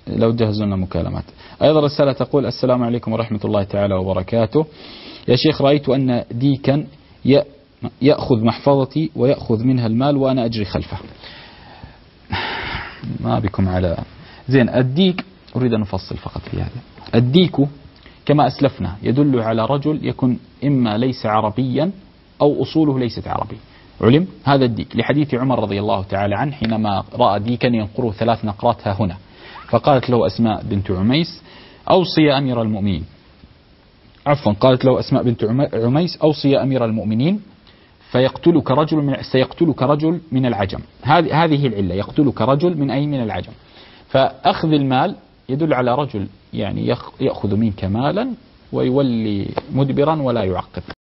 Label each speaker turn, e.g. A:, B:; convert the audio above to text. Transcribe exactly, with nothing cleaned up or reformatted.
A: لو جهزوا لنا مكالمات. أيضا رسالة تقول: السلام عليكم ورحمة الله تعالى وبركاته، يا شيخ رأيت أن ديكا يأخذ محفظتي ويأخذ منها المال وأنا أجري خلفه. ما بكم على زين. الديك أريد أن أفصل فقط في هذا. الديك كما أسلفنا يدل على رجل يكون إما ليس عربيا أو أصوله ليست عربي، علم هذا الديك، لحديث عمر رضي الله تعالى عنه حينما رأى ديكا ينقره ثلاث نقرات ها هنا، فقالت له أسماء بنت عميس: أوصي يا أمير المؤمنين. عفوا، قالت له أسماء بنت عميس: أوصي يا أمير المؤمنين فيقتلك رجل من سيقتلك رجل من العجم. هذه هذه العلة، يقتلك رجل من أي من العجم. فأخذ المال يدل على رجل يعني يأخذ منك مالا ويولي مدبرا ولا يعقب.